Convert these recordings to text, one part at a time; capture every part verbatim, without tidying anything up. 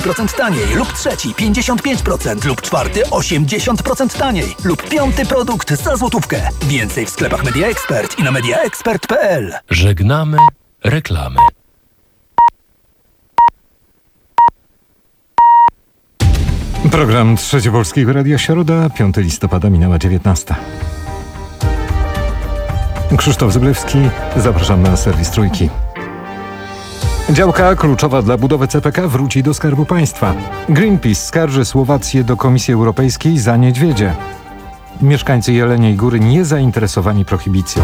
procent taniej lub trzeci pięćdziesiąt pięć procent lub czwarty osiemdziesiąt procent taniej lub piąty produkt za złotówkę. Więcej w sklepach Media Expert i na media expert kropka p l. Żegnamy reklamy. Program Trzecie Polskiego Radia, środa, piątego listopada, minęła dziewiętnasta. Krzysztof Zyblewski, zapraszam na serwis Trójki. Działka kluczowa dla budowy C P K wróci do Skarbu Państwa. Greenpeace skarży Słowację do Komisji Europejskiej za niedźwiedzie. Mieszkańcy Jeleniej Góry nie zainteresowani prohibicją.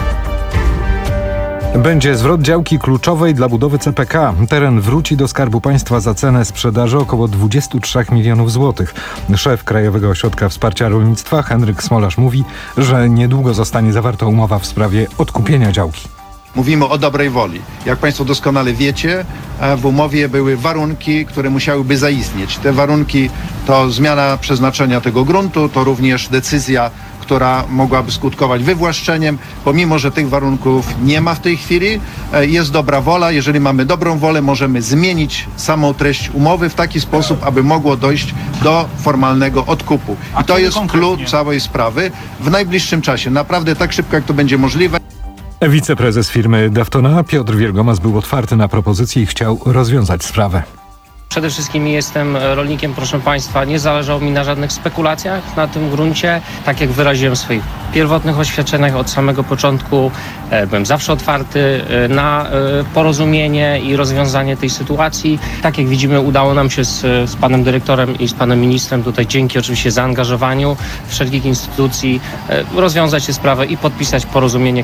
Będzie zwrot działki kluczowej dla budowy C P K. Teren wróci do Skarbu Państwa za cenę sprzedaży około dwadzieścia trzy milionów złotych. Szef Krajowego Ośrodka Wsparcia Rolnictwa Henryk Smolarz mówi, że niedługo zostanie zawarta umowa w sprawie odkupienia działki. Mówimy o dobrej woli. Jak Państwo doskonale wiecie, w umowie były warunki, które musiałyby zaistnieć. Te warunki to zmiana przeznaczenia tego gruntu, to również decyzja, która mogłaby skutkować wywłaszczeniem. Pomimo że tych warunków nie ma w tej chwili, jest dobra wola. Jeżeli mamy dobrą wolę, możemy zmienić samą treść umowy w taki sposób, aby mogło dojść do formalnego odkupu. I to jest klucz całej sprawy. W najbliższym czasie, naprawdę tak szybko, jak to będzie możliwe. Wiceprezes firmy Daftona Piotr Wielgomas był otwarty na propozycje i chciał rozwiązać sprawę. Przede wszystkim jestem rolnikiem, proszę Państwa, nie zależało mi na żadnych spekulacjach na tym gruncie. Tak jak wyraziłem w swoich pierwotnych oświadczeniach od samego początku, byłem zawsze otwarty na porozumienie i rozwiązanie tej sytuacji. Tak jak widzimy, udało nam się z, z panem dyrektorem i z panem ministrem, tutaj dzięki oczywiście zaangażowaniu wszelkich instytucji, rozwiązać tę sprawę i podpisać porozumienie.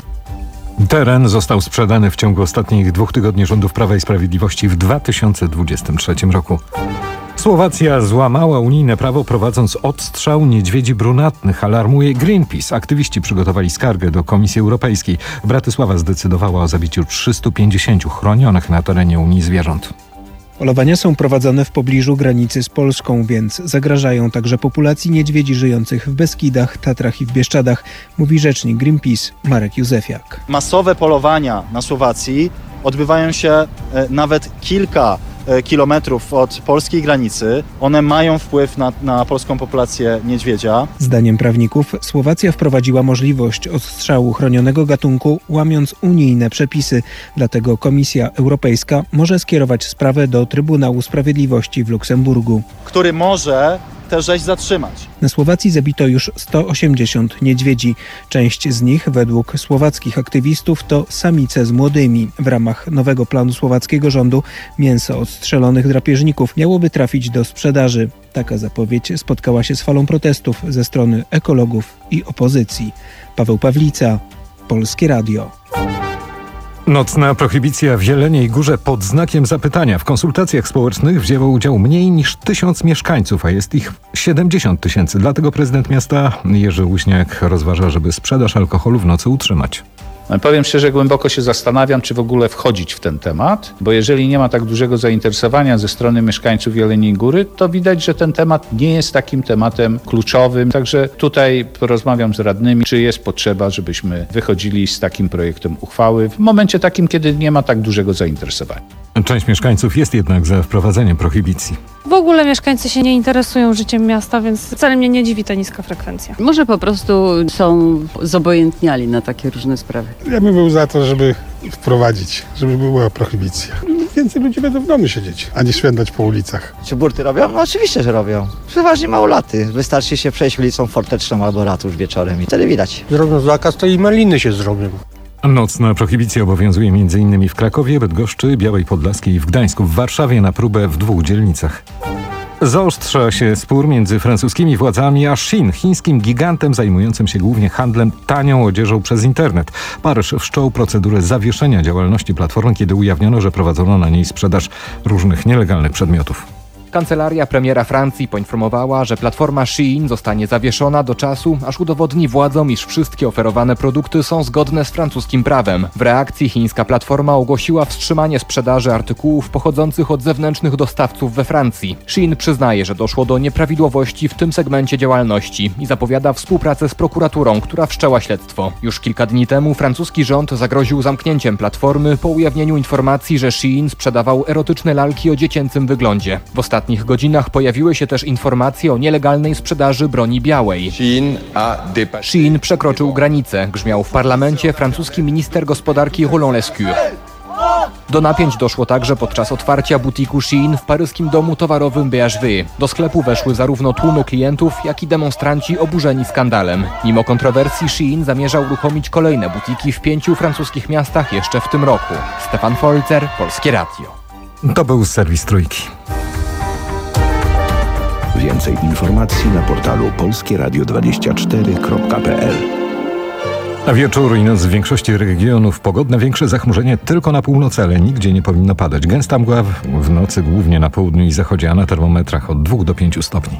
Teren został sprzedany w ciągu ostatnich dwóch tygodni rządów Prawa i Sprawiedliwości w dwa tysiące dwudziestym trzecim roku. Słowacja złamała unijne prawo, prowadząc odstrzał niedźwiedzi brunatnych, alarmuje Greenpeace. Aktywiści przygotowali skargę do Komisji Europejskiej. Bratysława zdecydowała o zabiciu trzystu pięćdziesięciu chronionych na terenie Unii zwierząt. Polowania są prowadzone w pobliżu granicy z Polską, więc zagrażają także populacji niedźwiedzi żyjących w Beskidach, Tatrach i w Bieszczadach, mówi rzecznik Greenpeace Marek Józefiak. Masowe polowania na Słowacji odbywają się nawet kilka kilometrów od polskiej granicy. One mają wpływ na, na polską populację niedźwiedzia. Zdaniem prawników Słowacja wprowadziła możliwość odstrzału chronionego gatunku, łamiąc unijne przepisy. Dlatego Komisja Europejska może skierować sprawę do Trybunału Sprawiedliwości w Luksemburgu, który może tę rzeź zatrzymać. Na Słowacji zabito już sto osiemdziesiąt niedźwiedzi. Część z nich, według słowackich aktywistów, to samice z młodymi. W ramach nowego planu słowackiego rządu mięso odstrzelonych drapieżników miałoby trafić do sprzedaży. Taka zapowiedź spotkała się z falą protestów ze strony ekologów i opozycji. Paweł Pawlica, Polskie Radio. Nocna prohibicja w Jeleniej Górze pod znakiem zapytania. W konsultacjach społecznych wzięło udział mniej niż tysiąc mieszkańców, a jest ich siedemdziesiąt tysięcy. Dlatego prezydent miasta Jerzy Łyśniak rozważa, żeby sprzedaż alkoholu w nocy utrzymać. Powiem szczerze, głęboko się zastanawiam, czy w ogóle wchodzić w ten temat, bo jeżeli nie ma tak dużego zainteresowania ze strony mieszkańców Jeleniej Góry, to widać, że ten temat nie jest takim tematem kluczowym. Także tutaj porozmawiam z radnymi, czy jest potrzeba, żebyśmy wychodzili z takim projektem uchwały w momencie takim, kiedy nie ma tak dużego zainteresowania. Część mieszkańców jest jednak za wprowadzeniem prohibicji. W ogóle mieszkańcy się nie interesują życiem miasta, więc wcale mnie nie dziwi ta niska frekwencja. Może po prostu są zobojętniali na takie różne sprawy. Ja bym był za to, żeby wprowadzić, żeby była prohibicja. Więcej ludzi będą w domu siedzieć, a nie szwendać po ulicach. Czy burty robią? No oczywiście, że robią. Przeważnie małolaty. Wystarczy się przejść ulicą Forteczną albo Ratusz wieczorem i wtedy widać. Zrobią zakaz, to i maliny się zrobią. Nocna prohibicja obowiązuje między innymi w Krakowie, Bydgoszczy, Białej Podlaskiej i w Gdańsku. W Warszawie na próbę w dwóch dzielnicach. Zaostrza się spór między francuskimi władzami a Shein, chińskim gigantem zajmującym się głównie handlem tanią odzieżą przez internet. Paryż wszczął procedurę zawieszenia działalności platformy, kiedy ujawniono, że prowadzono na niej sprzedaż różnych nielegalnych przedmiotów. Kancelaria premiera Francji poinformowała, że platforma Shein zostanie zawieszona do czasu, aż udowodni władzom, iż wszystkie oferowane produkty są zgodne z francuskim prawem. W reakcji chińska platforma ogłosiła wstrzymanie sprzedaży artykułów pochodzących od zewnętrznych dostawców we Francji. Shein przyznaje, że doszło do nieprawidłowości w tym segmencie działalności i zapowiada współpracę z prokuraturą, która wszczęła śledztwo. Już kilka dni temu francuski rząd zagroził zamknięciem platformy po ujawnieniu informacji, że Shein sprzedawał erotyczne lalki o dziecięcym wyglądzie. W ostatnich godzinach pojawiły się też informacje o nielegalnej sprzedaży broni białej. Shein przekroczył granicę, grzmiał w parlamencie francuski minister gospodarki Roland Lescure. Do napięć doszło także podczas otwarcia butiku Shein w paryskim domu towarowym B H V. Do sklepu weszły zarówno tłumy klientów, jak i demonstranci oburzeni skandalem. Mimo kontrowersji Shein zamierza uruchomić kolejne butiki w pięciu francuskich miastach jeszcze w tym roku. Stefan Folzer, Polskie Radio. To był serwis Trójki. Więcej informacji na portalu polskie radio dwadzieścia cztery kropka p l. A wieczór i noc w większości regionów pogodne, większe zachmurzenie tylko na północy, ale nigdzie nie powinno padać. Gęsta mgła w, w nocy głównie na południu i zachodzie, a na termometrach od dwóch do pięciu stopni.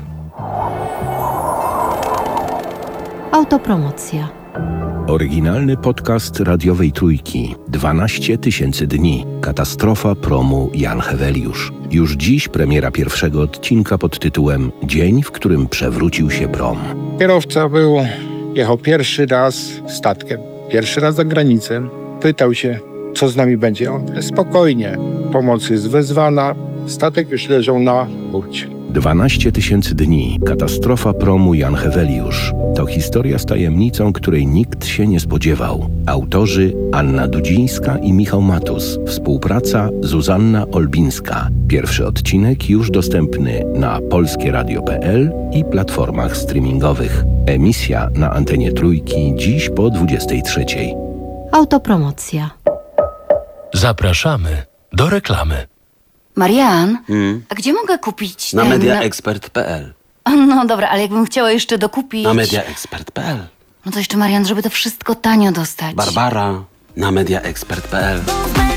Autopromocja. Oryginalny podcast radiowej Trójki. dwanaście tysięcy dni. Katastrofa promu Jan Heweliusz. Już dziś premiera pierwszego odcinka pod tytułem Dzień, w którym przewrócił się prom. Kierowca był, jechał pierwszy raz statkiem, pierwszy raz za granicę. Pytał się, co z nami będzie. On, spokojnie, pomoc jest wezwana, statek już leżał na burcie. dwanaście tysięcy dni. Katastrofa promu Jan Heweliusz. To historia z tajemnicą, której nikt się nie spodziewał. Autorzy Anna Dudzińska i Michał Matus. Współpraca Zuzanna Olbińska. Pierwszy odcinek już dostępny na polskie radio kropka p l i platformach streamingowych. Emisja na antenie Trójki dziś po dwudziestej trzeciej. Autopromocja. Zapraszamy do reklamy. Marian, Hmm? a gdzie mogę kupić Na ten... mediaexpert kropka p l. No dobra, ale jakbym chciała jeszcze dokupić... Na mediaexpert kropka p l. No to jeszcze, Marian, żeby to wszystko tanio dostać. Barbara, na mediaexpert kropka p l.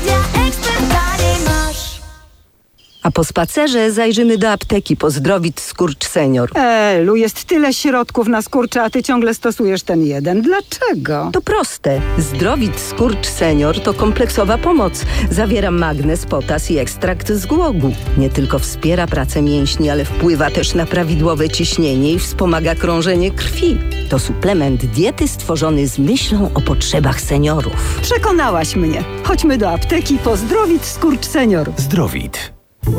A po spacerze zajrzymy do apteki po Zdrowit Skurcz Senior. Elu, jest tyle środków na skurcze, a ty ciągle stosujesz ten jeden. Dlaczego? To proste. Zdrowit Skurcz Senior to kompleksowa pomoc. Zawiera magnez, potas i ekstrakt z głogu. Nie tylko wspiera pracę mięśni, ale wpływa też na prawidłowe ciśnienie i wspomaga krążenie krwi. To suplement diety stworzony z myślą o potrzebach seniorów. Przekonałaś mnie. Chodźmy do apteki po Zdrowit Skurcz Senior. Zdrowit.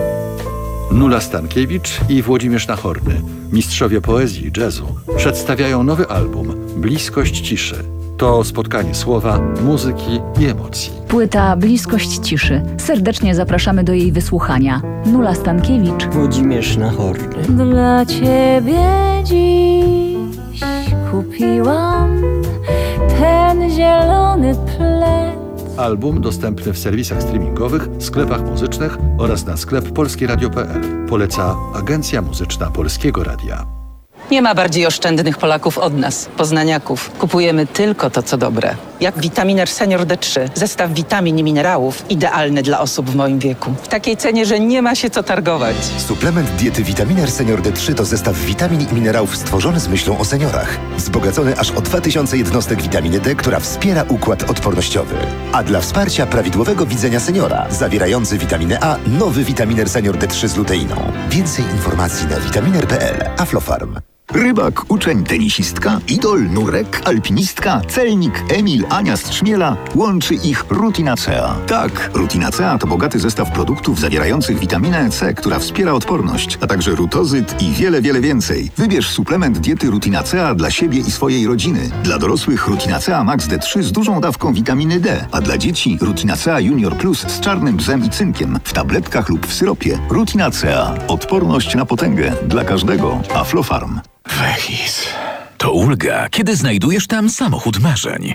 Nula Stankiewicz i Włodzimierz Nachorny, mistrzowie poezji i jazzu, przedstawiają nowy album Bliskość ciszy. To spotkanie słowa, muzyki i emocji. Płyta Bliskość ciszy. Serdecznie zapraszamy do jej wysłuchania. Nula Stankiewicz, Włodzimierz Nachorny. Dla ciebie dziś kupiłam ten zielony plet. Album dostępny w serwisach streamingowych, sklepach muzycznych oraz na sklep polskie radio kropka p l. Poleca Agencja Muzyczna Polskiego Radia. Nie ma bardziej oszczędnych Polaków od nas, poznaniaków. Kupujemy tylko to, co dobre. Jak Vitaminer Senior D trzy. Zestaw witamin i minerałów idealny dla osób w moim wieku. W takiej cenie, że nie ma się co targować. Suplement diety Vitaminer Senior D trzy to zestaw witamin i minerałów stworzony z myślą o seniorach. Wzbogacony aż o dwa tysiące jednostek witaminy D, która wspiera układ odpornościowy. A dla wsparcia prawidłowego widzenia seniora, zawierający witaminę A, nowy Vitaminer Senior D trzy z luteiną. Więcej informacji na vitaminer kropka p l. Aflofarm. Rybak, uczeń, tenisistka, idol, nurek, alpinistka, celnik, Emil, Ania z Trzmiela. Łączy ich Rutinacea. Tak, Rutinacea to bogaty zestaw produktów zawierających witaminę C, która wspiera odporność, a także rutozyt i wiele, wiele więcej. Wybierz suplement diety Rutinacea dla siebie i swojej rodziny. Dla dorosłych Rutinacea Max D trzy z dużą dawką witaminy D, a dla dzieci Rutinacea Junior Plus z czarnym bzem i cynkiem w tabletkach lub w syropie. Rutinacea. Odporność na potęgę. Dla każdego. Aflofarm. Wehis. To ulga, kiedy znajdujesz tam samochód marzeń.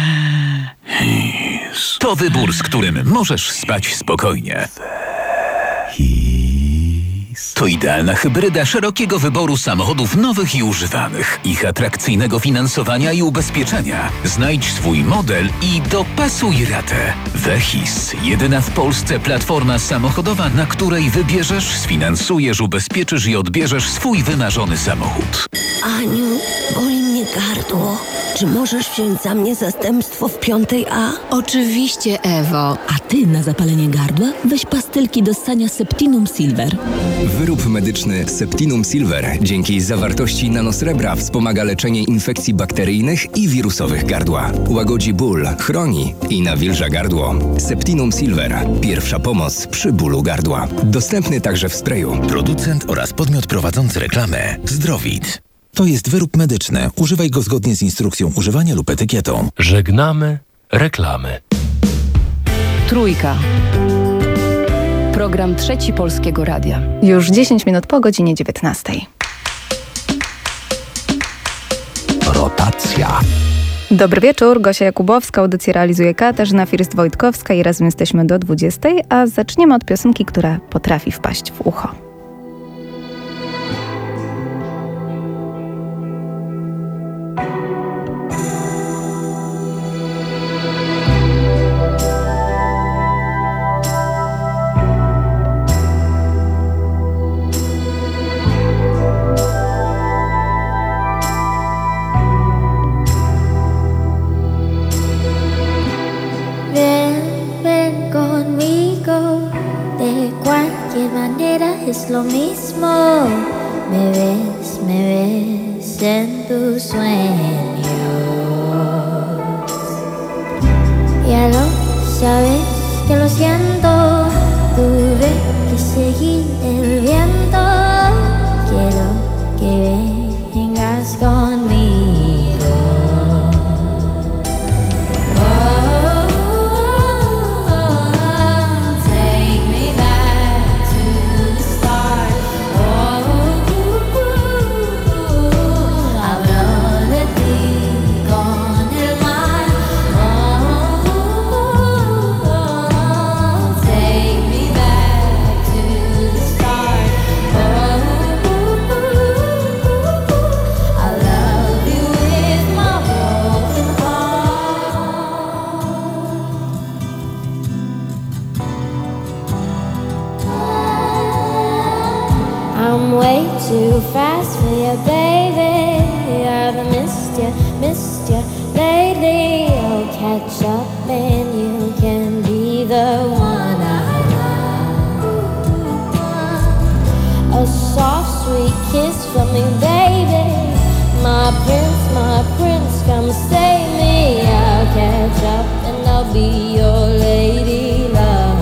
Wehis. To wybór, z którym możesz spać spokojnie. Wehis. To idealna hybryda szerokiego wyboru samochodów nowych i używanych, ich atrakcyjnego finansowania i ubezpieczenia. Znajdź swój model i dopasuj ratę. Vehis, jedyna w Polsce platforma samochodowa, na której wybierzesz, sfinansujesz, ubezpieczysz i odbierzesz swój wymarzony samochód. Aniu, boli mnie gardło. Czy możesz wziąć za mnie zastępstwo w piątej A? Oczywiście, Ewo. A ty na zapalenie gardła weź pastylki do ssania Septinum Silver. Wyrób medyczny Septinum Silver dzięki zawartości nanosrebra wspomaga leczenie infekcji bakteryjnych i wirusowych gardła. Łagodzi ból, chroni i nawilża gardło. Septinum Silver. Pierwsza pomoc przy bólu gardła. Dostępny także w sprayu. Producent oraz podmiot prowadzący reklamę Zdrowit. To jest wyrób medyczny. Używaj go zgodnie z instrukcją używania lub etykietą. Żegnamy reklamy. Trójka. Program Trzeci Polskiego Radia. Już dziesięć minut po godzinie dziewiętnastej. Rotacja. Dobry wieczór, Gosia Jakubowska, audycję realizuje Katarzyna First-Wojtkowska i razem jesteśmy do dwudziestej, a zaczniemy od piosenki, która potrafi wpaść w ucho. Es lo mismo, me ves, me ves en tus sueños. Ya lo sabes que lo siento, tuve que seguir el viento. Quiero que vengas conmigo. Too fast for you, baby. I've missed you, missed you lately. I'll catch up and you can be the one I love. A soft, sweet kiss from me, baby. My prince, my prince, come save me. I'll catch up and I'll be your lady love.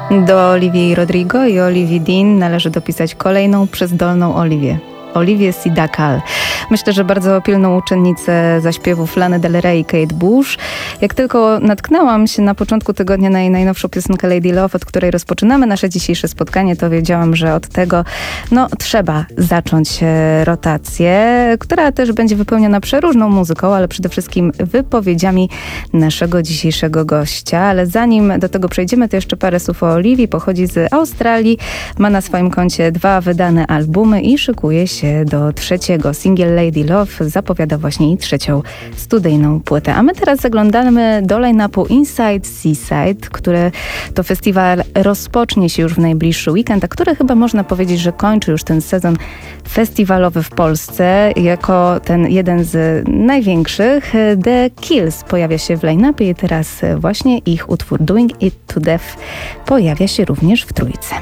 Do Olivii Rodrigo i Olivii Dean należy dopisać kolejną przezdolną Oliwię. Olivię Sidakal. Myślę, że bardzo pilną uczennicę zaśpiewów Lany Del Rey i Kate Bush. Jak tylko natknęłam się na początku tygodnia na jej najnowszą piosenkę Lady Love, od której rozpoczynamy nasze dzisiejsze spotkanie, to wiedziałam, że od tego no, trzeba zacząć rotację, która też będzie wypełniona przeróżną muzyką, ale przede wszystkim wypowiedziami naszego dzisiejszego gościa. Ale zanim do tego przejdziemy, to jeszcze parę słów o Oliwii. Pochodzi z Australii, ma na swoim koncie dwa wydane albumy i szykuje się do trzeciego. Singiel Lady Love zapowiada właśnie i trzecią studyjną płytę. A my teraz zaglądamy do line-upu Inside Seaside, który to festiwal rozpocznie się już w najbliższy weekend, a który chyba można powiedzieć, że kończy już ten sezon festiwalowy w Polsce. Jako ten jeden z największych The Kills pojawia się w line-upie i teraz właśnie ich utwór Doing It to Death pojawia się również w trójce.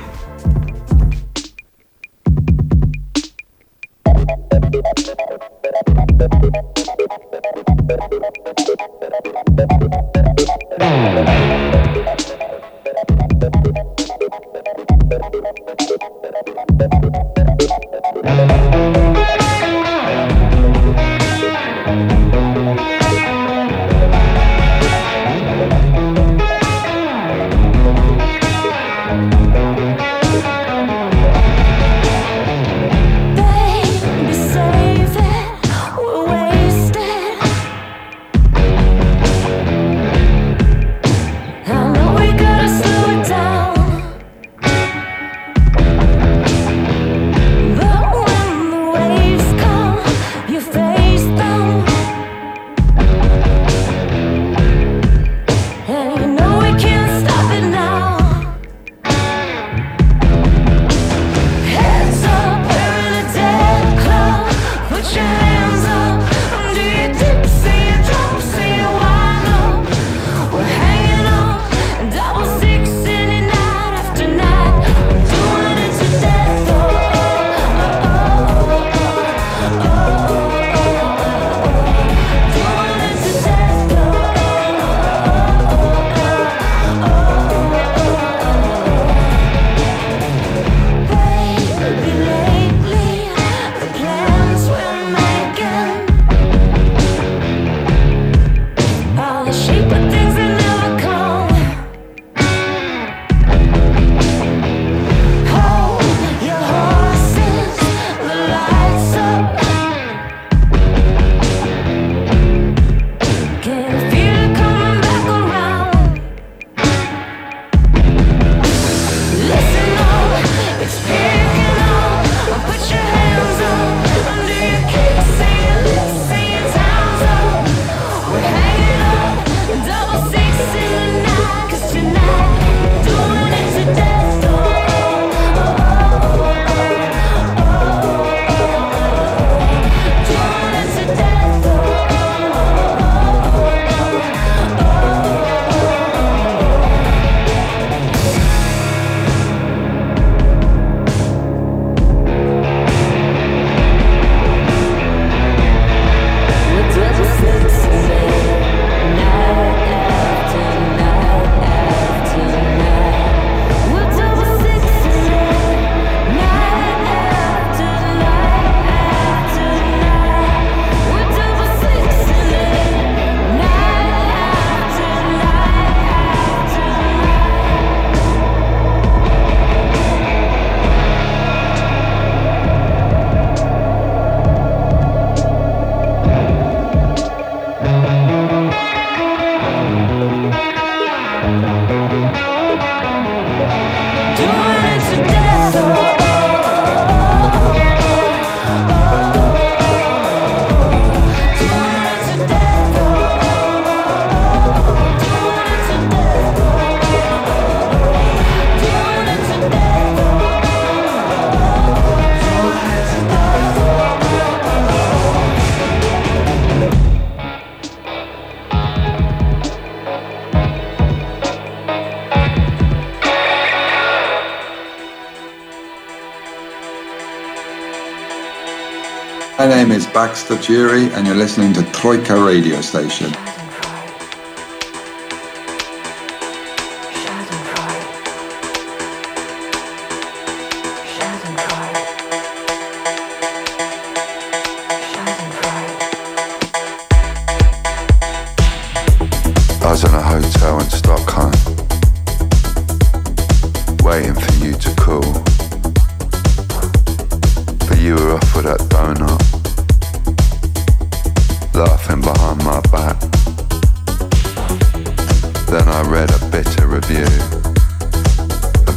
My name is Baxter Jury and you're listening to Troika radio station.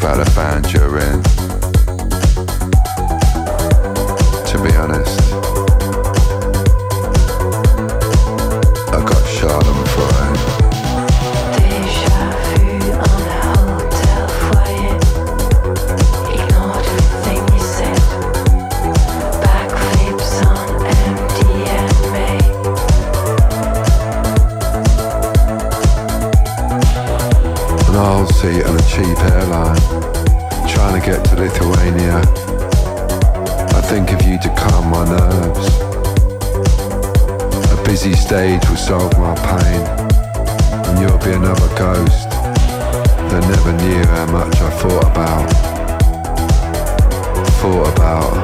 about the band you're in. To be honest, I got Schadenfreude. Déjà vu en a hotel foyer. Ignore everything you said. Backflips on M D M A. An aisle seat on a cheap airline, trying to get to Lithuania. I think of you to calm my nerves. A busy stage will solve my pain, and you'll be another ghost that never knew how much I thought about, thought about.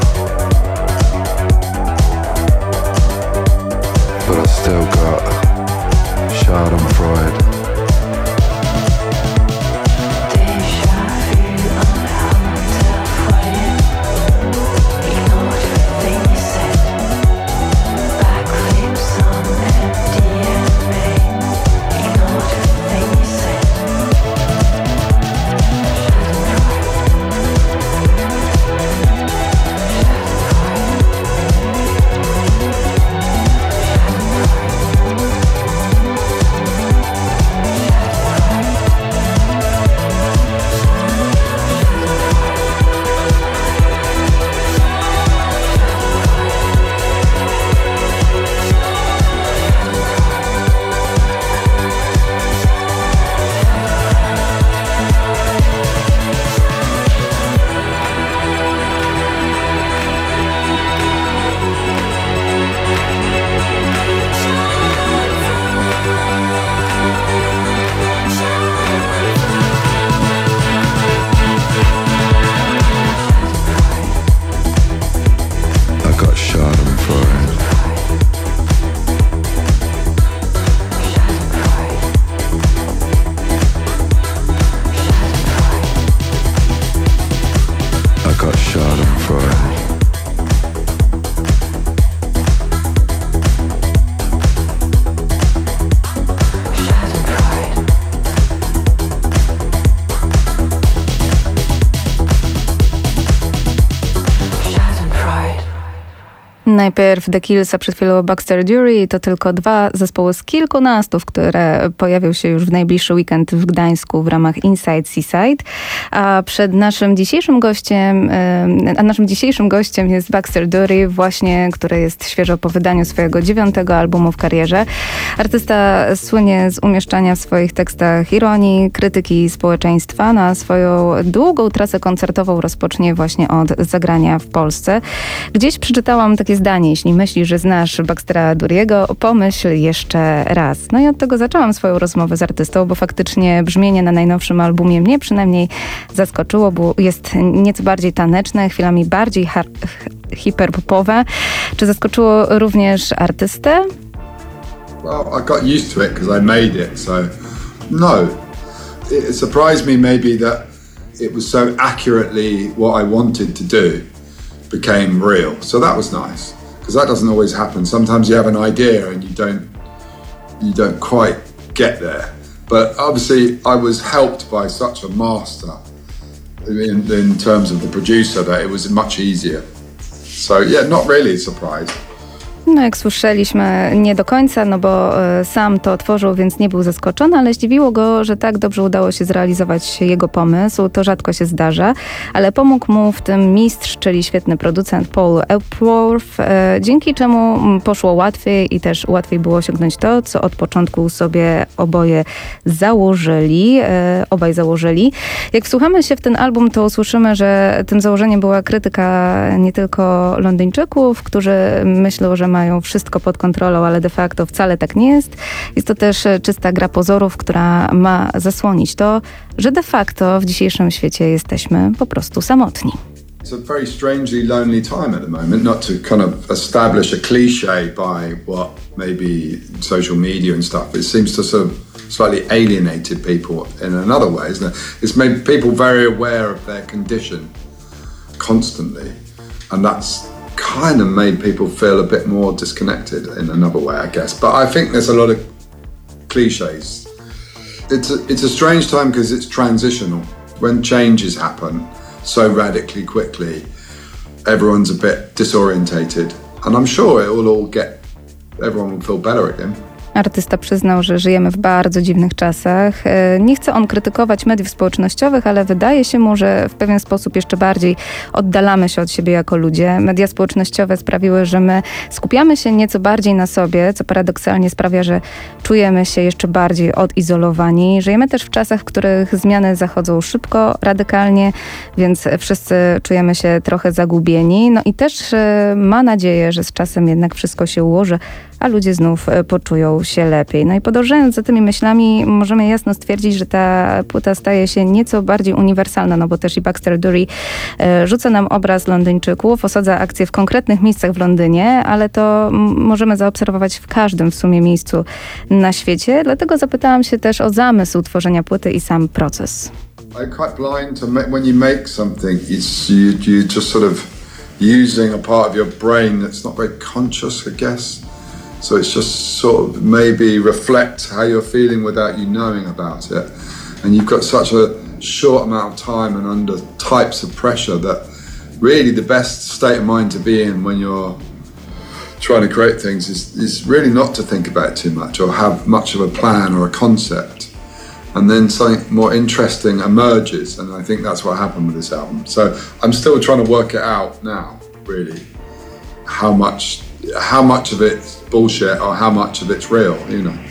But I still got Schadenfreude. Najpierw The Kills, a przed chwilą Baxter Dury. To tylko dwa zespoły z kilkunastu, które pojawią się już w najbliższy weekend w Gdańsku w ramach Inside Seaside. A przed naszym dzisiejszym gościem, a naszym dzisiejszym gościem jest Baxter Dury, właśnie, który jest świeżo po wydaniu swojego dziewiątego albumu w karierze. Artysta słynie z umieszczania w swoich tekstach ironii, krytyki społeczeństwa. Na swoją długą trasę koncertową rozpocznie właśnie od zagrania w Polsce. Gdzieś przeczytałam takie zdanie: jeśli myślisz, że znasz Baxtera Dury'ego, pomyśl jeszcze raz. No i od tego zaczęłam swoją rozmowę z artystą, bo faktycznie brzmienie na najnowszym albumie mnie przynajmniej zaskoczyło, bo jest nieco bardziej taneczne, chwilami bardziej har- hiperpopowe. Czy zaskoczyło również artystę? Well, I got used to it because I made it, so no. It surprised me maybe that it was so accurately what I wanted to do became real. So that was nice, because that doesn't always happen. Sometimes you have an idea and you don't you don't quite get there. But obviously I was helped by such a master in, in terms of the producer that it was much easier. So yeah, not really surprised. No jak słyszeliśmy, nie do końca, no bo y, sam to tworzył, więc nie był zaskoczony, ale zdziwiło go, że tak dobrze udało się zrealizować jego pomysł. To rzadko się zdarza, ale pomógł mu w tym mistrz, czyli świetny producent Paul Epworth, y, dzięki czemu poszło łatwiej i też łatwiej było osiągnąć to, co od początku sobie oboje założyli, y, obaj założyli. Jak wsłuchamy się w ten album, to usłyszymy, że tym założeniem była krytyka nie tylko Londyńczyków, którzy myślą, że mają wszystko pod kontrolą, ale de facto wcale tak nie jest. Jest to też czysta gra pozorów, która ma zasłonić to, że de facto w dzisiejszym świecie jesteśmy po prostu samotni. It's a very strangely lonely time at the moment, not to kind of establish a cliche by what maybe social media and stuff. It seems to sort of slightly alienated people in another way, isn't it? It's made people very aware of their condition constantly, and that's kind of made people feel a bit more disconnected in another way, I guess. But I think there's a lot of cliches. It's a, it's a strange time because it's transitional. when changes happen so radically quickly, everyone's a bit disorientated. And I'm sure it will all get, everyone will feel better again. Artysta przyznał, że żyjemy w bardzo dziwnych czasach. Nie chce on krytykować mediów społecznościowych, ale wydaje się mu, że w pewien sposób jeszcze bardziej oddalamy się od siebie jako ludzie. Media społecznościowe sprawiły, że my skupiamy się nieco bardziej na sobie, co paradoksalnie sprawia, że czujemy się jeszcze bardziej odizolowani. Żyjemy też w czasach, w których zmiany zachodzą szybko, radykalnie, więc wszyscy czujemy się trochę zagubieni. No i też ma nadzieję, że z czasem jednak wszystko się ułoży, a ludzie znów poczują się lepiej. No i podążając za tymi myślami, możemy jasno stwierdzić, że ta płyta staje się nieco bardziej uniwersalna, no bo też i Baxter Dury e, rzuca nam obraz Londyńczyków, osadza akcje w konkretnych miejscach w Londynie, ale to m- możemy zaobserwować w każdym w sumie miejscu na świecie. Dlatego zapytałam się też o zamysł tworzenia płyty i sam proces. I'm quite blind to make, when you make something, it's you, you just sort of using a part of your brain that's not very conscious, I guess. So it's just sort of maybe reflect how you're feeling without you knowing about it. And you've got such a short amount of time and under types of pressure that really the best state of mind to be in when you're trying to create things is, is really not to think about it too much or have much of a plan or a concept. And then something more interesting emerges, and I think that's what happened with this album. So I'm still trying to work it out now, really, how much how much of it's bullshit or how much of it's real, you know.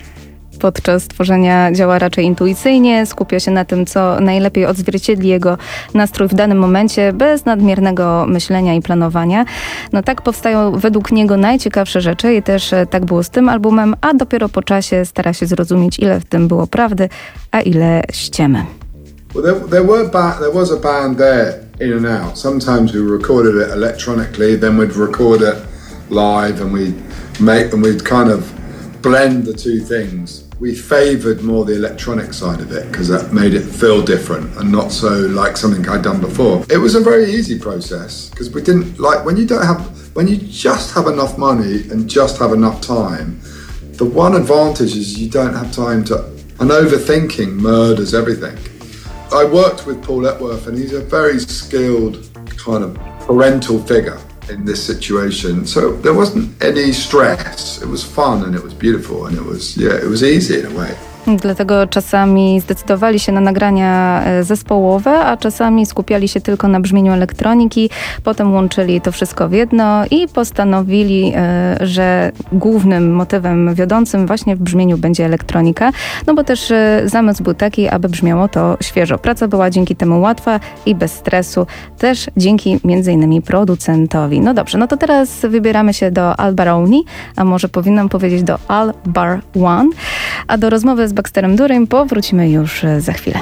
Podczas tworzenia działa raczej intuicyjnie, skupia się na tym, co najlepiej odzwierciedli jego nastrój w danym momencie, bez nadmiernego myślenia i planowania. No tak powstają według niego najciekawsze rzeczy i też tak było z tym albumem, a dopiero po czasie stara się zrozumieć, ile w tym było prawdy, a ile ściemy. Well, there, there were ba- there was a band there in and out. Sometimes we recorded it electronically, then we'd record it live, and we'd make and we'd kind of blend the two things. We favoured more the electronic side of it because that made it feel different and not so like something I'd done before. It was a very easy process because we didn't like when you don't have when you just have enough money and just have enough time. The one advantage is you don't have time to, and overthinking murders everything. I worked with Paul Epworth and he's a very skilled kind of parental figure in this situation. So there wasn't any stress. It was fun and it was beautiful and it was, yeah, it was easy in a way. Dlatego czasami zdecydowali się na nagrania zespołowe, a czasami skupiali się tylko na brzmieniu elektroniki. Potem łączyli to wszystko w jedno i postanowili, że głównym motywem wiodącym właśnie w brzmieniu będzie elektronika. No bo też zamysł był taki, aby brzmiało to świeżo. Praca była dzięki temu łatwa i bez stresu. Też dzięki między innymi producentowi. No dobrze, no to teraz wybieramy się do Albaroni, a może powinnam powiedzieć do Albar One, a do rozmowy z Baxterem Durym powrócimy już za chwilę.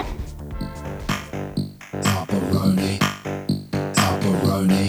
Albaroni, Albaroni,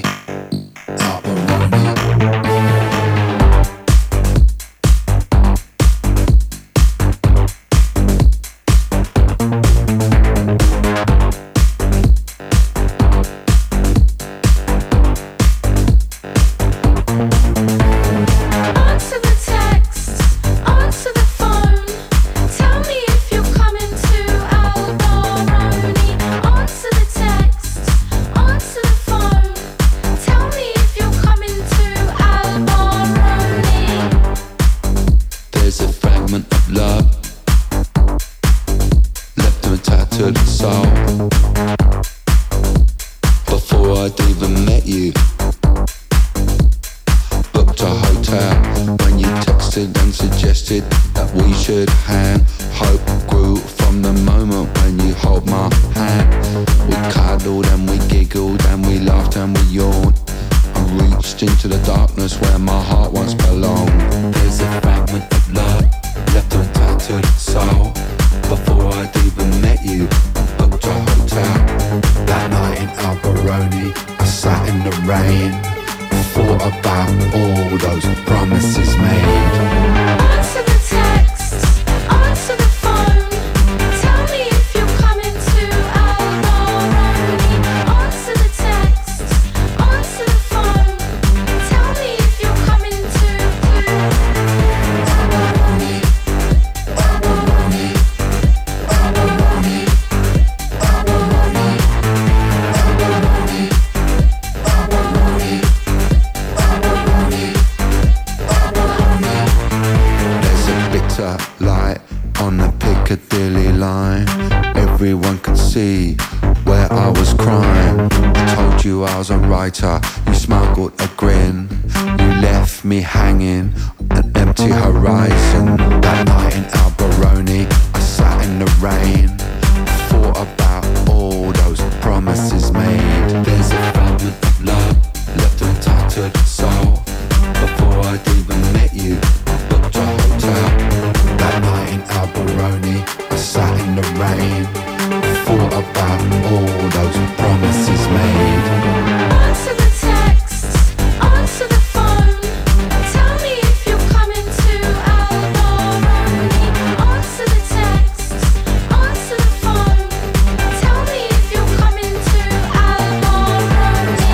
where I was crying. I told you I was a writer, you smuggled a grin. You left me hanging, an empty horizon. That night in Alberoni, I sat in the rain. Thought about all those promises made. There's a fragment of love left untattered soul. Before I'd even met you, I booked a hotel. That night in Alberoni, I sat in the rain. Thought about all those promises made. Answer the texts, answer the phone. Tell me if you're coming to Alberoni. Answer the texts, answer the phone. Tell me if you're coming to Alberoni.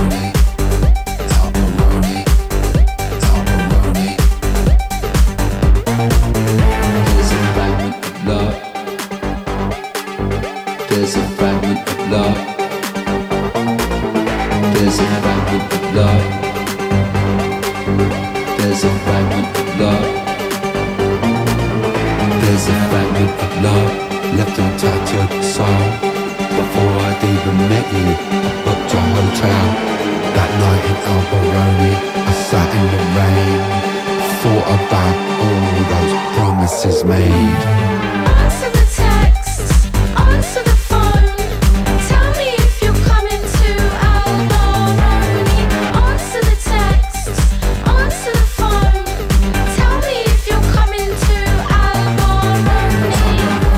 Alberoni, Alberoni. There's a fragment of love. There's a fragment of love. There's a fragment of love. There's a fragment of love. There's a fragment of love left untattered soul. Before I'd even met you, I booked a hotel. That night in Alberoni, I sat in the rain. Thought about all those promises made. Answer the texts, answer the phone. Tell me if you're coming to Alberoni. Answer the texts, answer the phone. Tell me if you're coming to Alberoni.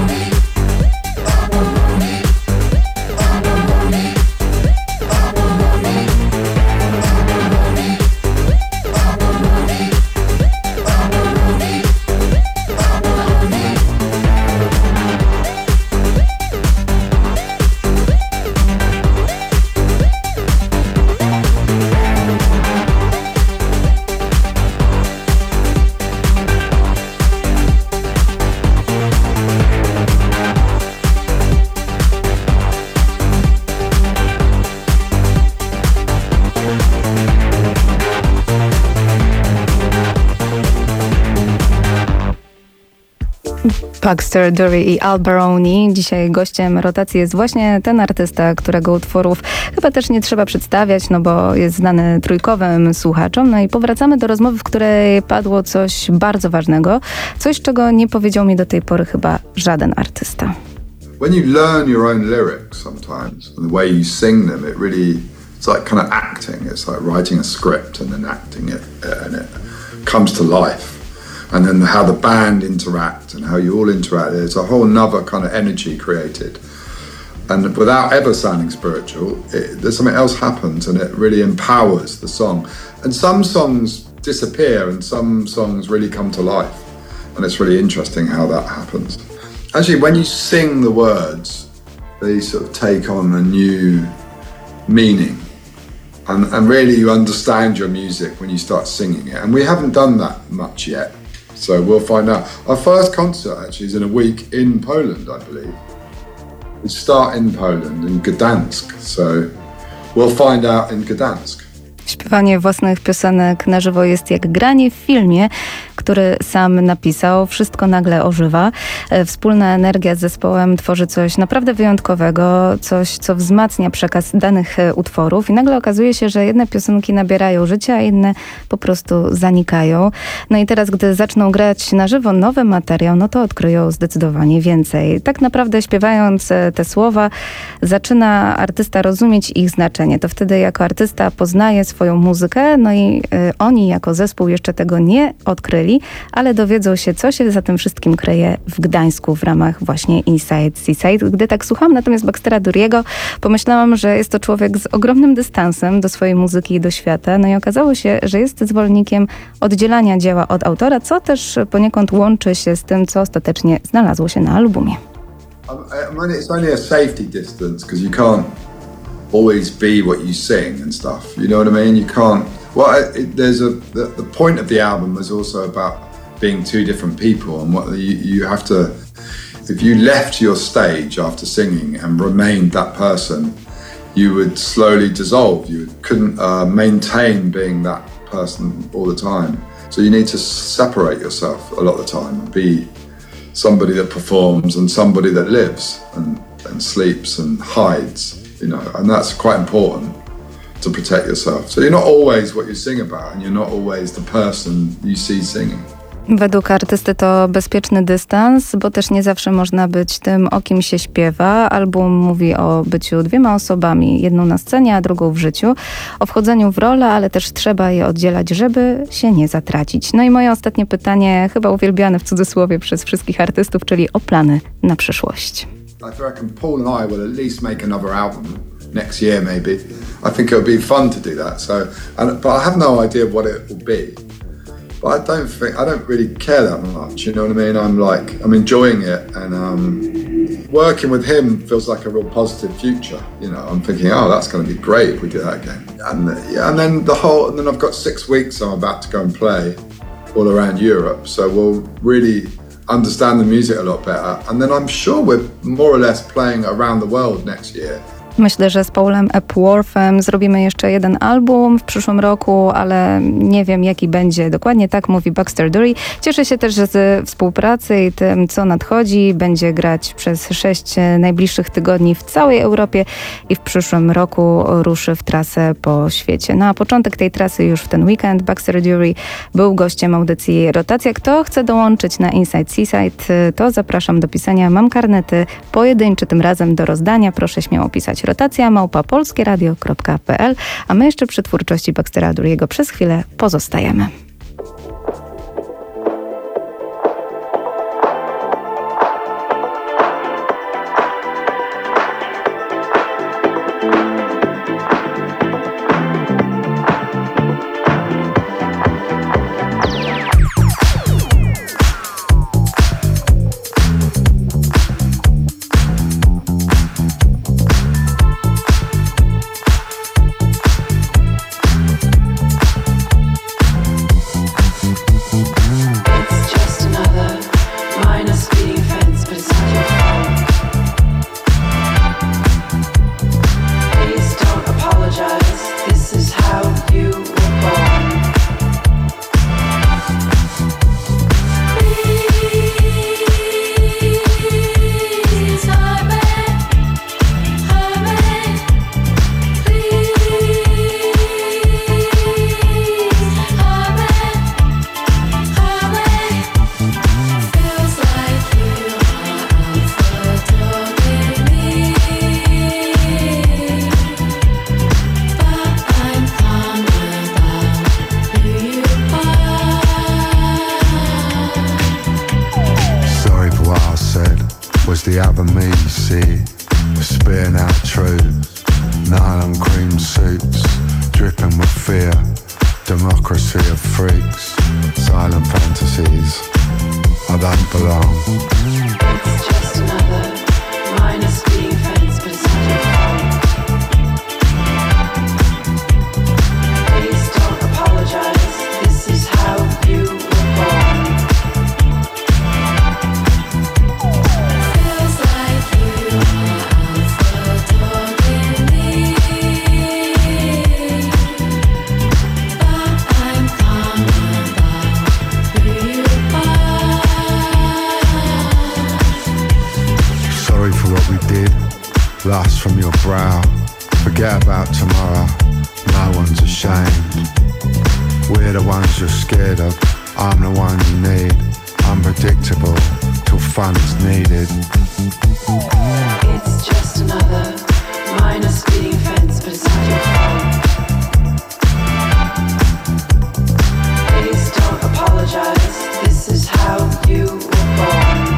Alberoni, Alberoni, Alberoni, Alberoni, Alberoni, Alberoni, Alberoni. Baxter Dury i Alberoni. Dzisiaj gościem rotacji jest właśnie ten artysta, którego utworów chyba też nie trzeba przedstawiać, no bo jest znany trójkowym słuchaczom. No i powracamy do rozmowy, w której padło coś bardzo ważnego. Coś, czego nie powiedział mi do tej pory chyba żaden artysta. When you learn your own lyrics sometimes, and the way you sing them, it really, it's like kind of acting. It's like writing a script and then acting it, and it comes to life. And then how the band interact and how you all interact, there's a whole nother kind of energy created. And without ever sounding spiritual, it, there's something else happens and it really empowers the song. And some songs disappear and some songs really come to life. And it's really interesting how that happens. Actually, when you sing the words, they sort of take on a new meaning. And, and really you understand your music when you start singing it. And we haven't done that much yet. So we'll find out. Our first concert actually is in a week in Poland, I believe. We start in Poland, in Gdansk. So we'll find out in Gdansk. Śpiewanie własnych piosenek na żywo jest jak granie w filmie, który sam napisał. Wszystko nagle ożywa. Wspólna energia z zespołem tworzy coś naprawdę wyjątkowego, coś, co wzmacnia przekaz danych utworów i nagle okazuje się, że jedne piosenki nabierają życia, a inne po prostu zanikają. No i teraz, gdy zaczną grać na żywo nowy materiał, no to odkryją zdecydowanie więcej. Tak naprawdę śpiewając te słowa, zaczyna artysta rozumieć ich znaczenie. To wtedy jako artysta poznaje swoją muzykę, no i y, oni jako zespół jeszcze tego nie odkryli, ale dowiedzą się, co się za tym wszystkim kryje w Gdańsku w ramach właśnie Inside Seaside. Gdy tak słucham natomiast Baxtera Dury'ego, pomyślałam, że jest to człowiek z ogromnym dystansem do swojej muzyki i do świata, no i okazało się, że jest zwolennikiem oddzielania dzieła od autora, co też poniekąd łączy się z tym, co ostatecznie znalazło się na albumie. I mean, it's only a safety distance because you can't always be what you sing and stuff. You know what I mean? You can't. Well, it, there's a the, the point of the album is also about being two different people, and what you, you have to. If you left your stage after singing and remained that person, you would slowly dissolve. You couldn't uh, maintain being that person all the time. So you need to separate yourself a lot of the time and be somebody that performs and somebody that lives. And and sleeps and hides, you know, and that's quite important to protect yourself. So you're not always what you sing about, and you're not always the person you see singing. Według artysty to bezpieczny dystans, bo też nie zawsze można być tym, o kim się śpiewa. Album mówi o byciu dwiema osobami, jedną na scenie, a drugą w życiu, o wchodzeniu w rolę, ale też trzeba je oddzielać, żeby się nie zatracić. No i moje ostatnie pytanie, chyba uwielbiane w cudzysłowie przez wszystkich artystów, czyli o plany na przyszłość. I reckon Paul and I will at least make another album next year, maybe. I think it'll be fun to do that. So, and, but I have no idea what it will be. But I don't think, I don't really care that much, you know what I mean? I'm like, I'm enjoying it, and um, working with him feels like a real positive future, you know? I'm thinking, oh, that's going to be great if we do that again. And, yeah, and then the whole, and then I've got six weeks I'm about to go and play all around Europe, so we'll really understand the music a lot better. And then I'm sure we're more or less playing around the world next year. Myślę, że z Paulem Epworthem zrobimy jeszcze jeden album w przyszłym roku, ale nie wiem, jaki będzie dokładnie. Tak mówi Baxter Dury. Cieszę się też z współpracy i tym, co nadchodzi. Będzie grać przez sześć najbliższych tygodni w całej Europie i w przyszłym roku ruszy w trasę po świecie. No a początek tej trasy już w ten weekend. Baxter Dury był gościem audycji Rotacja. Kto chce dołączyć na Inside Seaside, to zapraszam do pisania. Mam karnety pojedyncze, tym razem do rozdania. Proszę śmiało pisać rotacja małpa polskieradio kropka p l, a my jeszcze przy twórczości Baxtera Dury'ego przez chwilę pozostajemy. the other me, you see, spitting out truths, nylon cream suits, dripping with fear, democracy of freaks, silent fantasies, I don't belong. It's just another minus being friends, but it's not your fault. Please don't apologize, this is how you were born. Feels like you are out for talking me, but I'm calm about who you are. Sorry for what we did, lust from your brow. Forget about tomorrow, no one's ashamed. We're the ones you're scared of, I'm the one you need. Unpredictable, till fun is needed. It's just another minus being friends, but it's not your fault. Please don't apologize, this is how you were born.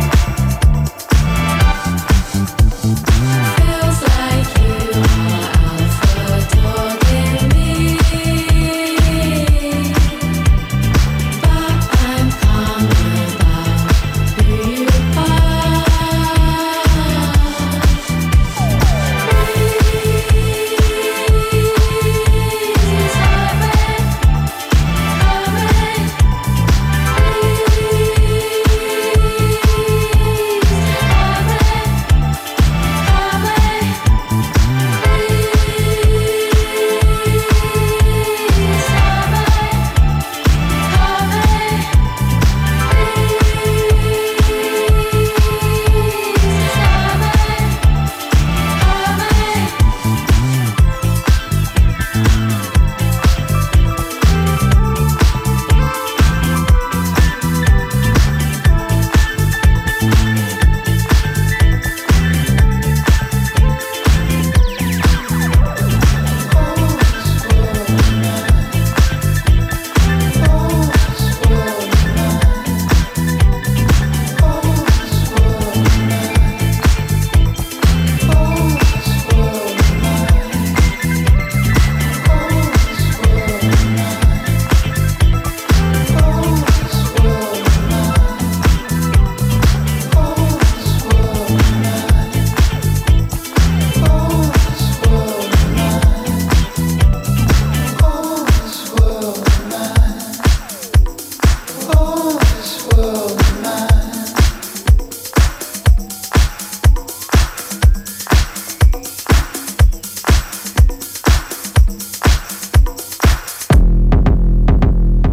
Feels like you are out for talking me, but I'm calm about who you are.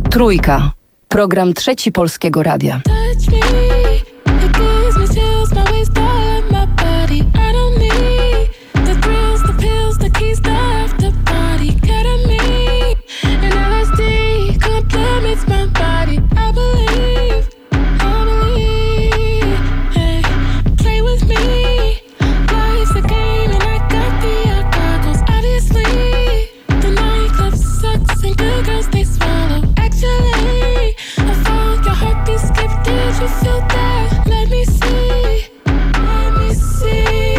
Trójka. Program Trzeci Polskiego Radia. Touch me, it gives me chills, my waist all in my body. I don't need the thrills, the pills, the keys, the after party. Ketamine and L S D complements my body. I believe, I believe. Hey, play with me, life's a game and I got the goggles. Obviously, the nightclub sucks and good girls they swallow. Actually, I found your heartbeat skip. Did you feel that? Let me see. Let me see.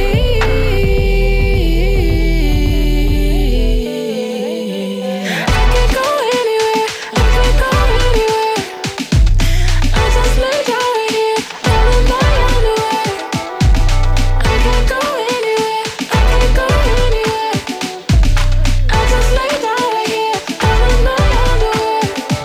I can go anywhere. I can go anywhere. I just lay down right here, all in my underwear. I can go anywhere. I can go anywhere. I just lay down right here, all in my underwear.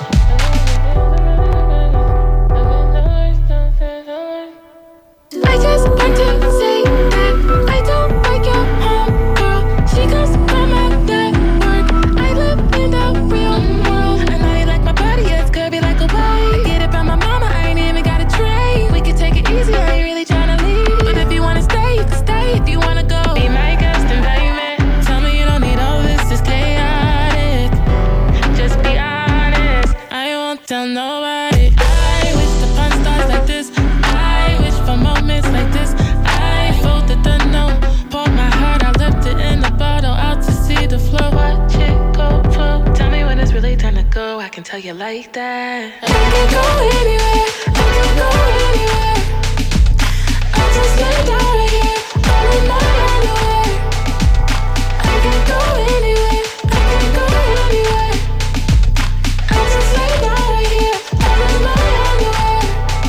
I just want to say that I don't like your home girl. She goes from my network. I live in the real world. I know you like my body, it's could be like a way. I get it by my mama, I ain't even got a train. We can take it easy, I ain't really tryna leave. But if you wanna stay, you can stay. If you wanna go, be my guest and payment. Tell me you don't need all this, it's chaotic. Just be honest, I won't tell nobody. I wish upon stars like this. I wish for moments like this. I folded the note, poured my heart, I left it in the bottle, out to see the flow. Watch it go flow. Tell me when it's really time to go. I can tell you like that. I can go anywhere. I can go anywhere. I just lay down right here, all in my underwear. I can go anywhere. I can go anywhere. I just lay down right here, all in my underwear.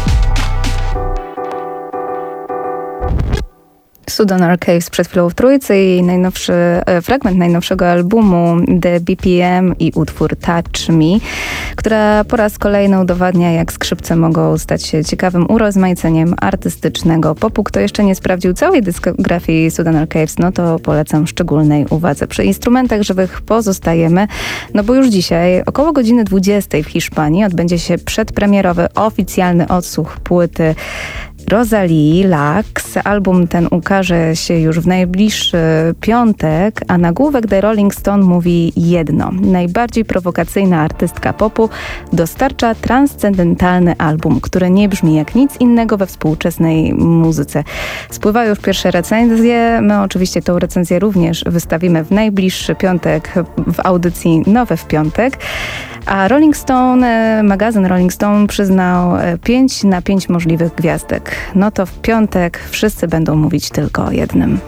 Sudden Caves przed chwilą w Trójce i najnowszy e, fragment najnowszego albumu The B P M i utwór Touch Me, która po raz kolejny udowadnia, jak skrzypce mogą stać się ciekawym urozmaiceniem artystycznego popu. Kto jeszcze nie sprawdził całej dyskografii Sudden Caves, no to polecam szczególnej uwadze. Przy instrumentach żywych pozostajemy, no bo już dzisiaj około godziny dwudziestej w Hiszpanii odbędzie się przedpremierowy oficjalny odsłuch płyty Rosalii Lax. Album ten ukaże się już w najbliższy piątek, a nagłówek The Rolling Stone mówi jedno. Najbardziej prowokacyjna artystka popu dostarcza transcendentalny album, który nie brzmi jak nic innego we współczesnej muzyce. Spływają już pierwsze recenzje. My oczywiście tą recenzję również wystawimy w najbliższy piątek w audycji Nowe w piątek. A Rolling Stone, magazyn Rolling Stone przyznał pięć na pięć możliwych gwiazdek. No to w piątek wszyscy będą mówić tylko o jednym.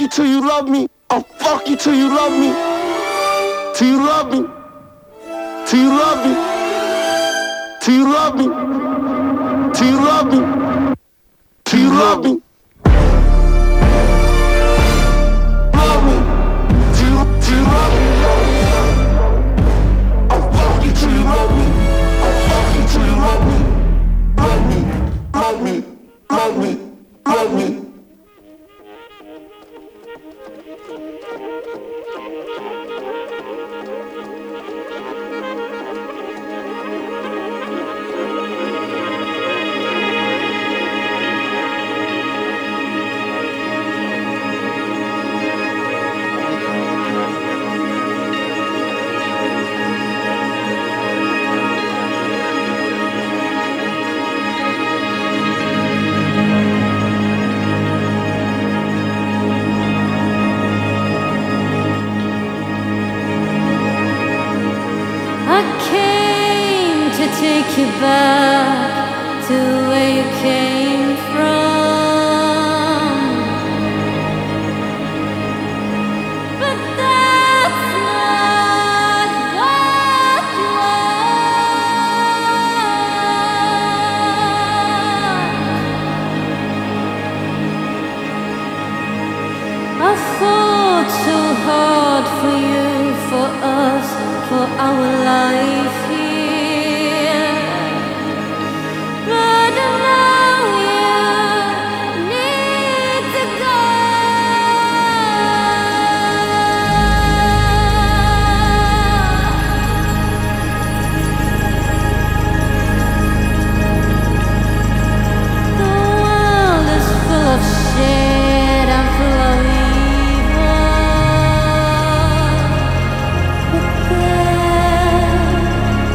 you till you love me. I'll fuck you till you love me. Till you love me. Till you love me. Till you love me. Till you love me. Till you love me. Love me. Till you, till you love me. I'll fuck you till you love me. I'll fuck you till you love me. Love me. Love me. Love me. Love me. Take you back to where you came from, but that's not what you want. I fought so hard for you, for us, for our life here. But there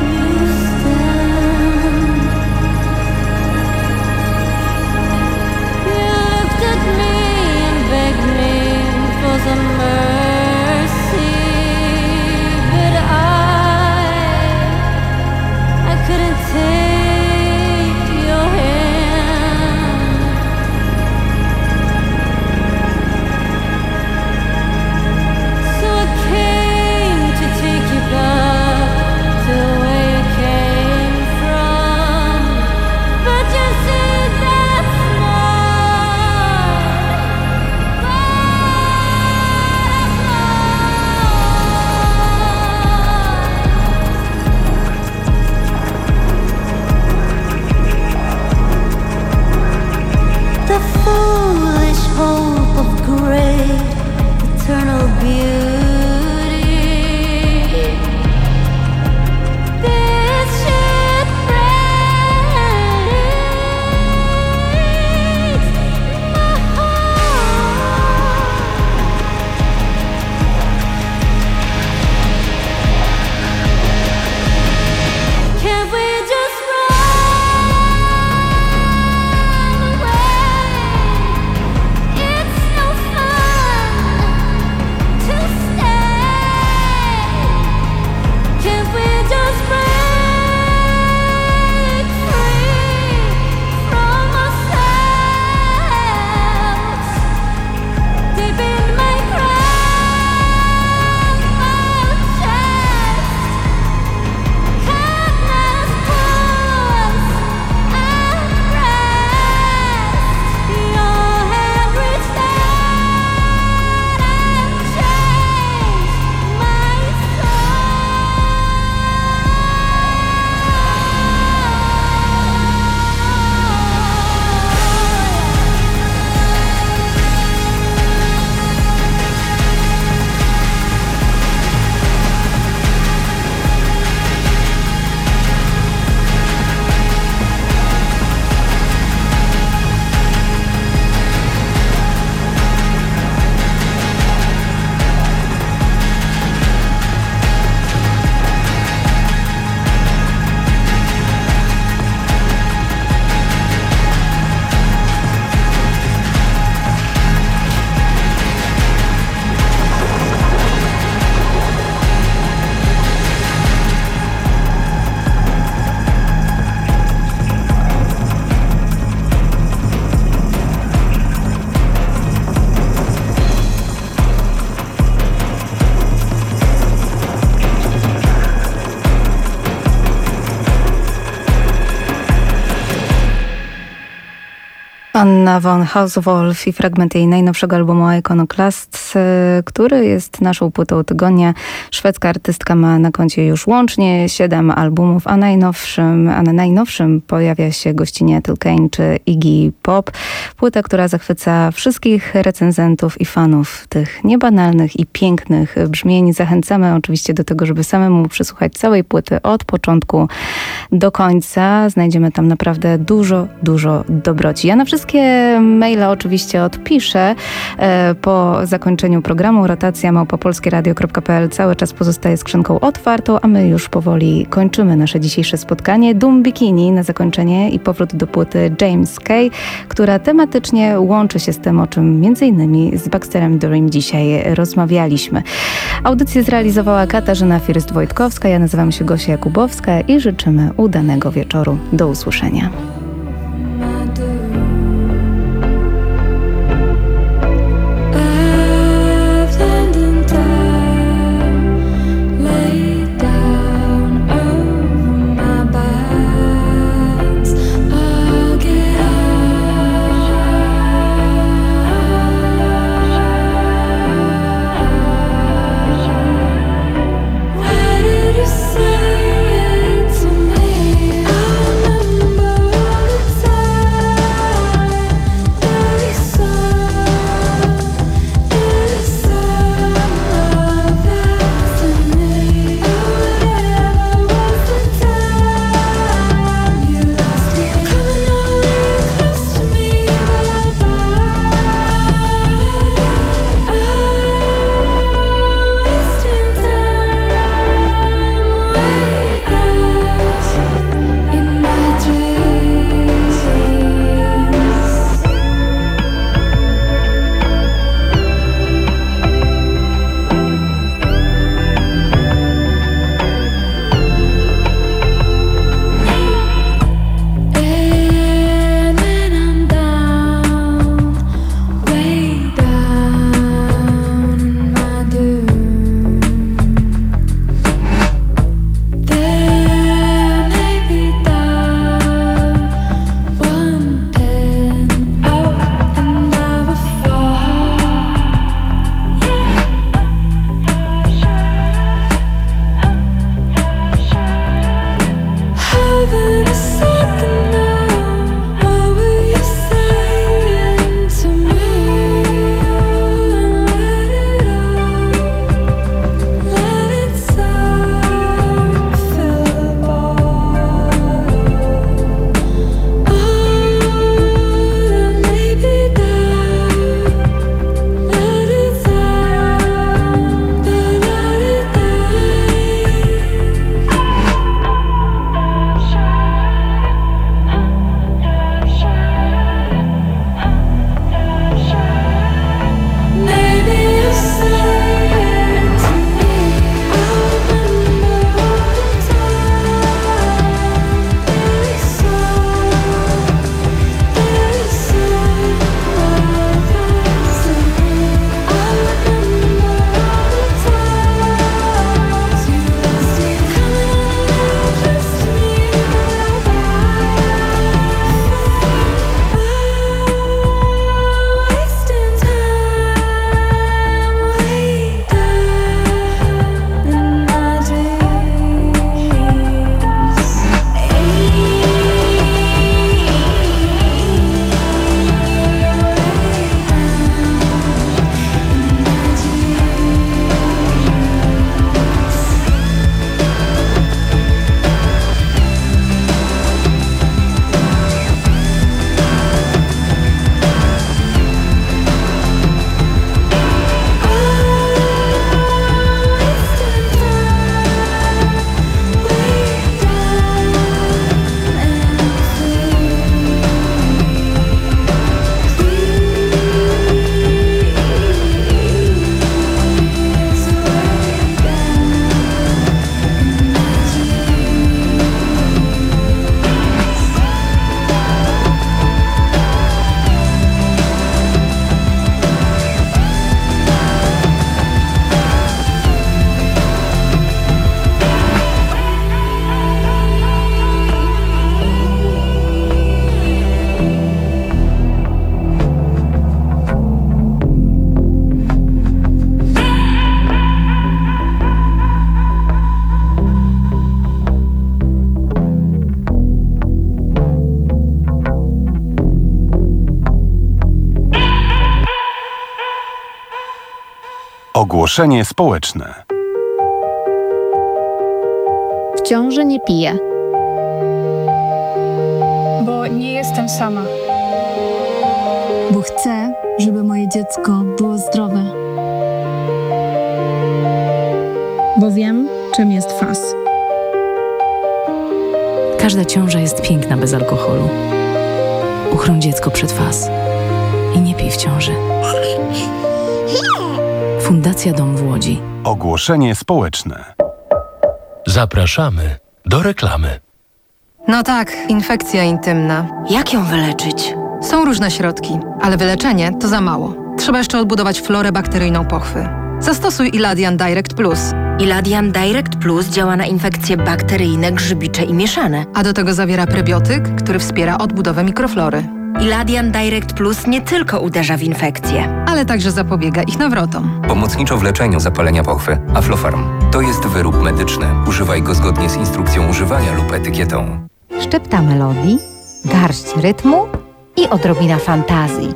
Anna von Hauswolf i fragment jej najnowszego albumu Iconoclast, który jest naszą płytą tygodnia. Szwedzka artystka ma na koncie już łącznie siedem albumów, a najnowszym, a na najnowszym pojawia się gościnie Ethel Cain czy Iggy Pop. Płyta, która zachwyca wszystkich recenzentów i fanów tych niebanalnych i pięknych brzmień. Zachęcamy oczywiście do tego, żeby samemu przysłuchać całej płyty od początku do końca. Znajdziemy tam naprawdę dużo, dużo dobroci. Ja na wszystkie maile oczywiście odpiszę e, po zakończeniu programu. Rotacja małpa polskieradio kropka p l cały czas pozostaje skrzynką otwartą, a my już powoli kończymy nasze dzisiejsze spotkanie. Dum Bikini na zakończenie i powrót do płyty James Kay, która tematycznie łączy się z tym, o czym między innymi z Baxterem Durim dzisiaj rozmawialiśmy. Audycję zrealizowała Katarzyna First-Wojtkowska, ja nazywam się Gosia Jakubowska i życzymy udanego wieczoru. Do usłyszenia. Say it to me. I remember Ogłoszenie społeczne. W ciąży nie piję. Bo nie jestem sama. Bo chcę, żeby moje dziecko było zdrowe. Bo wiem, czym jest F A S. Każda ciąża jest piękna bez alkoholu. Uchroń dziecko przed F A S. I nie pij w ciąży. Fundacja Dom w Łodzi. Ogłoszenie społeczne. Zapraszamy do reklamy. No tak, infekcja intymna. Jak ją wyleczyć? Są różne środki, ale wyleczenie to za mało. Trzeba jeszcze odbudować florę bakteryjną pochwy. Zastosuj Iladian Direct Plus. Iladian Direct Plus działa na infekcje bakteryjne, grzybicze i mieszane. A do tego zawiera prebiotyk, który wspiera odbudowę mikroflory. Iladian Direct Plus nie tylko uderza w infekcje, ale także zapobiega ich nawrotom. Pomocniczo w leczeniu zapalenia pochwy. Aflofarm. To jest wyrób medyczny. Używaj go zgodnie z instrukcją używania lub etykietą. Szczypta melodii, garść rytmu i odrobina fantazji.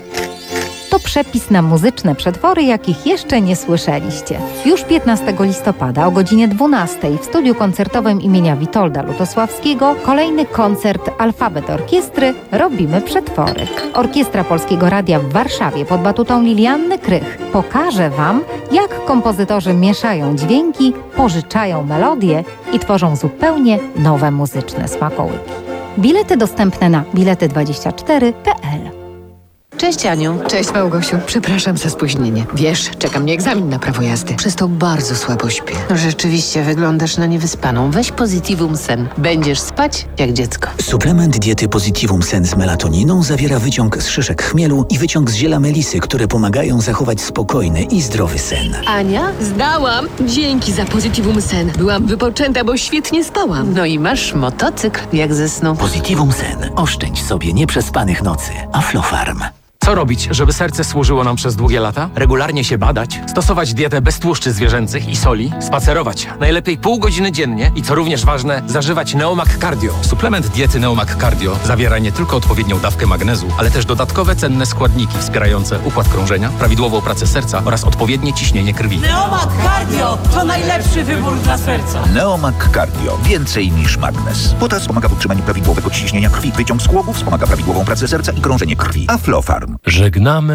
To przepis na muzyczne przetwory, jakich jeszcze nie słyszeliście. Już piętnastego listopada o godzinie dwunastej w studiu koncertowym imienia Witolda Lutosławskiego kolejny koncert Alfabet Orkiestry Robimy Przetwory. Orkiestra Polskiego Radia w Warszawie pod batutą Lilianny Krych pokaże Wam, jak kompozytorzy mieszają dźwięki, pożyczają melodie i tworzą zupełnie nowe muzyczne smakołyki. Bilety dostępne na bilety dwadzieścia cztery kropka p l. Cześć Aniu. Cześć Małgosiu. Przepraszam za spóźnienie. Wiesz, czeka mnie egzamin na prawo jazdy. Przez to bardzo słabo śpię. Rzeczywiście wyglądasz na niewyspaną. Weź Positivum Sen. Będziesz spać jak dziecko. Suplement diety Positivum Sen z melatoniną zawiera wyciąg z szyszek chmielu i wyciąg z ziela melisy, które pomagają zachować spokojny i zdrowy sen. Ania, zdałam. Dzięki za Positivum Sen. Byłam wypoczęta, bo świetnie spałam. No i masz motocykl jak ze snu. Positivum Sen. Oszczędź sobie nieprzespanych nocy. Aflofarm. Co robić, żeby serce służyło nam przez długie lata? Regularnie się badać, stosować dietę bez tłuszczy zwierzęcych i soli, spacerować najlepiej pół godziny dziennie i co również ważne, zażywać Neomak Cardio. Suplement diety Neomak Cardio zawiera nie tylko odpowiednią dawkę magnezu, ale też dodatkowe cenne składniki wspierające układ krążenia, prawidłową pracę serca oraz odpowiednie ciśnienie krwi. Neomak Cardio to najlepszy wybór dla serca. Neomak Cardio. Więcej niż magnes. Potas wspomaga w utrzymaniu prawidłowego ciśnienia krwi. Wyciąg z chłopów wspomaga prawidłową pracę serca i krążenie krwi. Aflofarm. Żegnamy